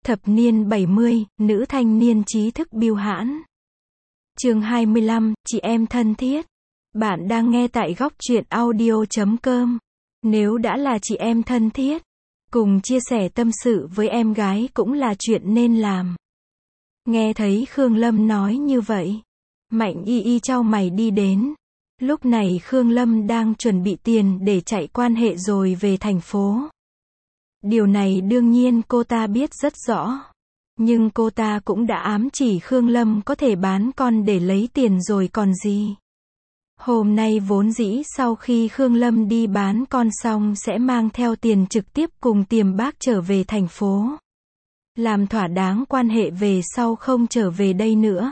Thập niên 70, nữ thanh niên trí thức bưu hãn. Chương 25, chị em thân thiết. Bạn đang nghe tại góc truyện audio.com. Nếu đã là chị em thân thiết, cùng chia sẻ tâm sự với em gái cũng là chuyện nên làm. Nghe thấy Khương Lâm nói như vậy, Mạnh Y Y chau mày đi đến. Lúc này Khương Lâm đang chuẩn bị tiền để chạy quan hệ rồi về thành phố. Điều này đương nhiên cô ta biết rất rõ. Nhưng cô ta cũng đã ám chỉ Khương Lâm có thể bán con để lấy tiền rồi còn gì. Hôm nay vốn dĩ sau khi Khương Lâm đi bán con xong sẽ mang theo tiền trực tiếp cùng Tiềm Bác trở về thành phố. Làm thỏa đáng quan hệ về sau không trở về đây nữa.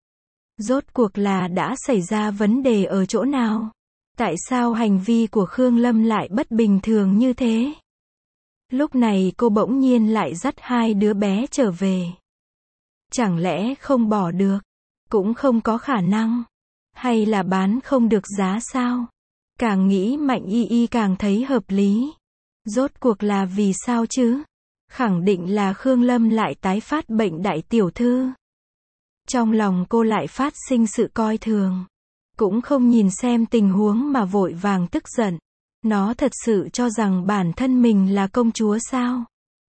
Rốt cuộc là đã xảy ra vấn đề ở chỗ nào? Tại sao hành vi của Khương Lâm lại bất bình thường như thế? Lúc này cô bỗng nhiên lại dắt hai đứa bé trở về. Chẳng lẽ không bỏ được? Cũng không có khả năng. Hay là bán không được giá sao? Càng nghĩ Mạnh Y Y càng thấy hợp lý. Rốt cuộc là vì sao chứ? Khẳng định là Khương Lâm lại tái phát bệnh đại tiểu thư. Trong lòng cô lại phát sinh sự coi thường. Cũng không nhìn xem tình huống mà vội vàng tức giận. Nó thật sự cho rằng bản thân mình là công chúa sao?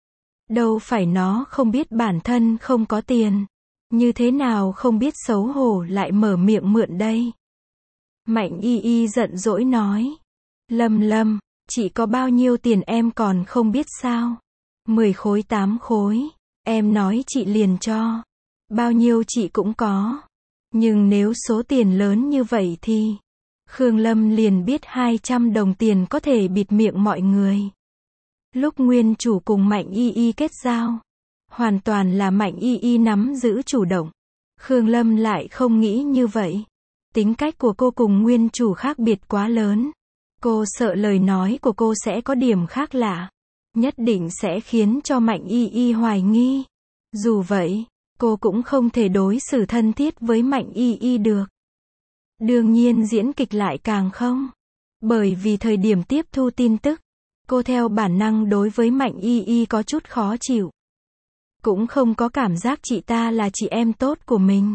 Đâu phải nó không biết bản thân không có tiền. Như thế nào không biết xấu hổ lại mở miệng mượn đây? Mạnh Y Y giận dỗi nói. Lâm, chị có bao nhiêu tiền em còn không biết sao? 10 khối 8 khối. Em nói chị liền cho. Bao nhiêu chị cũng có. Nhưng nếu số tiền lớn như vậy thì... Khương Lâm liền biết 200 đồng tiền có thể bịt miệng mọi người. Lúc nguyên chủ cùng Mạnh Y Y kết giao, hoàn toàn là Mạnh Y Y nắm giữ chủ động. Khương Lâm lại không nghĩ như vậy. Tính cách của cô cùng nguyên chủ khác biệt quá lớn. Cô sợ lời nói của cô sẽ có điểm khác lạ. Nhất định sẽ khiến cho Mạnh Y Y hoài nghi. Dù vậy, cô cũng không thể đối xử thân thiết với Mạnh Y Y được. Đương nhiên diễn kịch lại càng không. Bởi vì thời điểm tiếp thu tin tức, cô theo bản năng đối với Mạnh Y Y có chút khó chịu. Cũng không có cảm giác chị ta là chị em tốt của mình.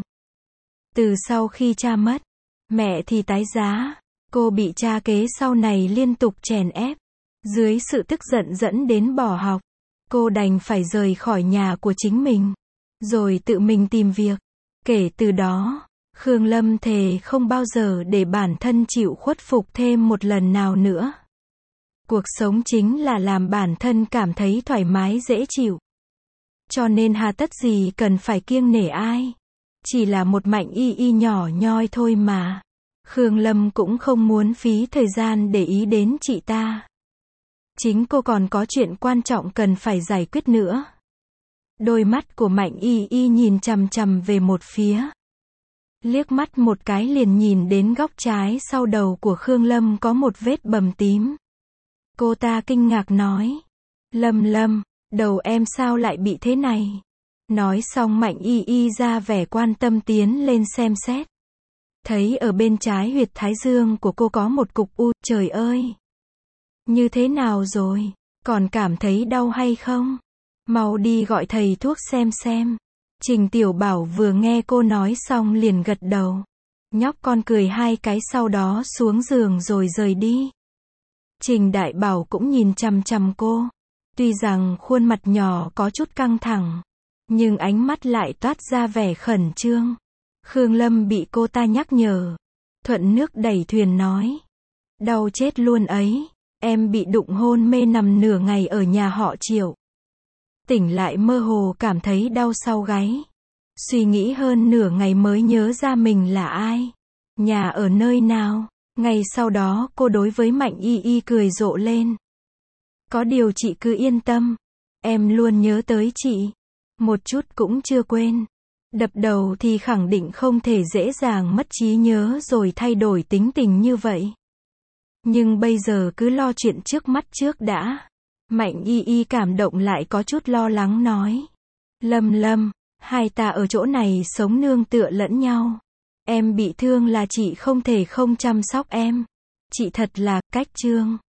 Từ sau khi cha mất, mẹ thì tái giá, cô bị cha kế sau này liên tục chèn ép. Dưới sự tức giận dẫn đến bỏ học, cô đành phải rời khỏi nhà của chính mình, rồi tự mình tìm việc. Kể từ đó, Khương Lâm thề không bao giờ để bản thân chịu khuất phục thêm một lần nào nữa. Cuộc sống chính là làm bản thân cảm thấy thoải mái dễ chịu. Cho nên hà tất gì cần phải kiêng nể ai. Chỉ là một Mạnh Y Y nhỏ nhoi thôi mà. Khương Lâm cũng không muốn phí thời gian để ý đến chị ta. Chính cô còn có chuyện quan trọng cần phải giải quyết nữa. Đôi mắt của Mạnh Y Y nhìn chằm chằm về một phía. Liếc mắt một cái liền nhìn đến góc trái sau đầu của Khương Lâm có một vết bầm tím. Cô ta kinh ngạc nói. Lâm, đầu em sao lại bị thế này? Nói xong Mạnh Y Y ra vẻ quan tâm tiến lên xem xét. Thấy ở bên trái huyệt thái dương của cô có một cục u, trời ơi! Như thế nào rồi? Còn cảm thấy đau hay không? Mau đi gọi thầy thuốc xem. Trình Tiểu Bảo vừa nghe cô nói xong liền gật đầu. Nhóc con cười hai cái sau đó xuống giường rồi rời đi. Trình Đại Bảo cũng nhìn chằm chằm cô. Tuy rằng khuôn mặt nhỏ có chút căng thẳng, nhưng ánh mắt lại toát ra vẻ khẩn trương. Khương Lâm bị cô ta nhắc nhở. Thuận nước đẩy thuyền nói. Đau chết luôn ấy. Em bị đụng hôn mê nằm nửa ngày ở nhà họ Triệu. Tỉnh lại mơ hồ cảm thấy đau sau gáy. Suy nghĩ hơn nửa ngày mới nhớ ra mình là ai. Nhà ở nơi nào. Ngày sau đó cô đối với Mạnh Y Y cười rộ lên. Có điều chị cứ yên tâm. Em luôn nhớ tới chị. Một chút cũng chưa quên. Đập đầu thì khẳng định không thể dễ dàng mất trí nhớ rồi thay đổi tính tình như vậy. Nhưng bây giờ cứ lo chuyện trước mắt trước đã. Mạnh Y Y cảm động lại có chút lo lắng nói. Lâm, hai ta ở chỗ này sống nương tựa lẫn nhau. Em bị thương là chị không thể không chăm sóc em. Chị thật là cách trương.